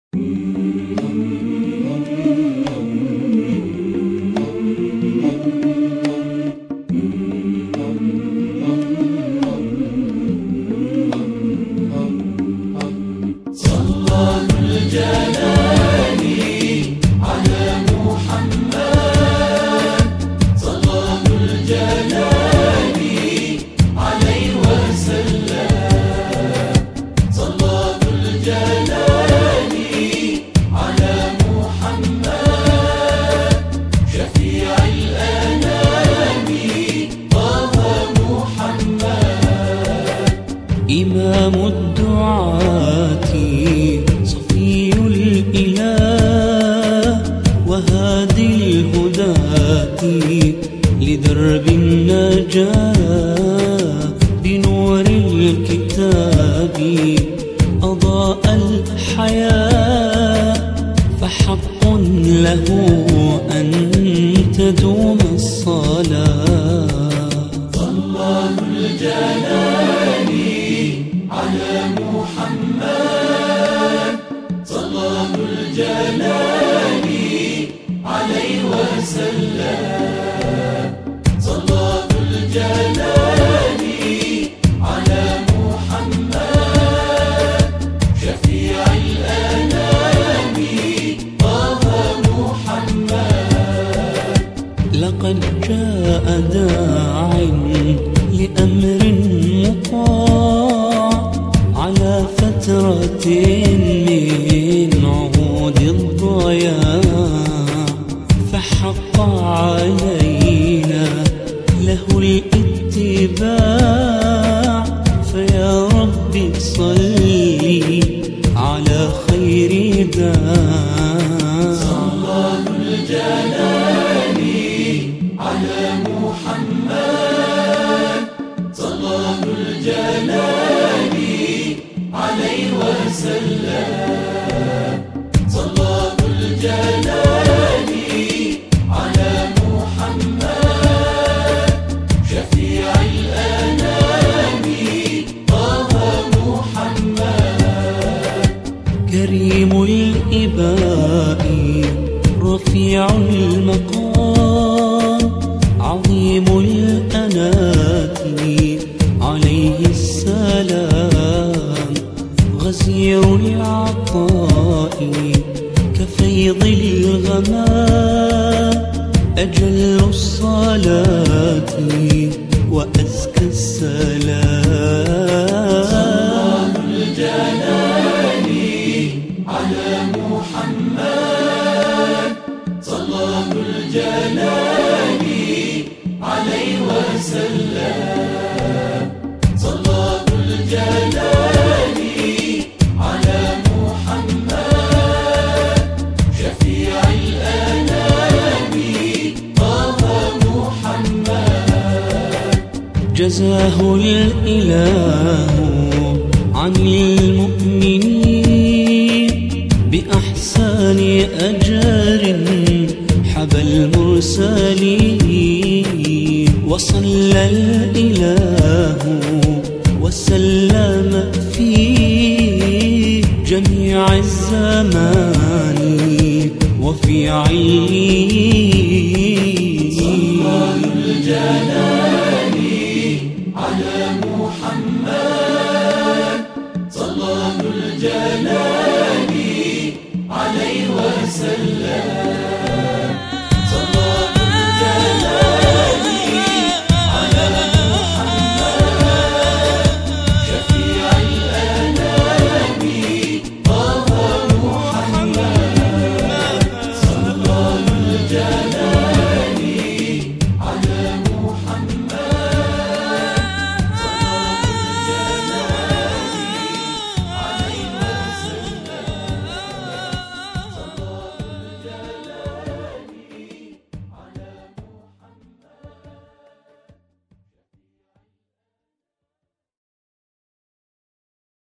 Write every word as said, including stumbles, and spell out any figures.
إمام الدعاة صفي الإله وهادي الهداة لدرب النجاة بنور الكتاب أضاء الحياة فحق له أن تدوم الصلاة. الله الجلال على محمد صلاه الجلال عليه وسلم. صلاه الجلال على محمد شفيع الأنام طه محمد. لقد جاء داع لأمر مطاع على فترة من عهود الضياع فحق علينا له الاتباع. فيا رب صل على خير داع. صلاه الجلال على محمد صلاه الجلال عليه وسلم. صلاه الجلال على محمد شفيع الأنام طه محمد. كريم الإباء رفيع المقام عظيم الأنات عليه السلام. غزير العطاء كفيض الغمام أجل الصلاة وأزكى السلام. صلاه الجلال على محمد صلاه الجلال عليه وسلم. صلاه الجلال على محمد شفيع الأنام طه محمد. جزاه الإله عن المؤمنين بأحسن أجر حبى المرسلين. وصلى الإله وسلم في جميع الزمان وفي عليين. صلاه الجلال على محمد صلاه الجلال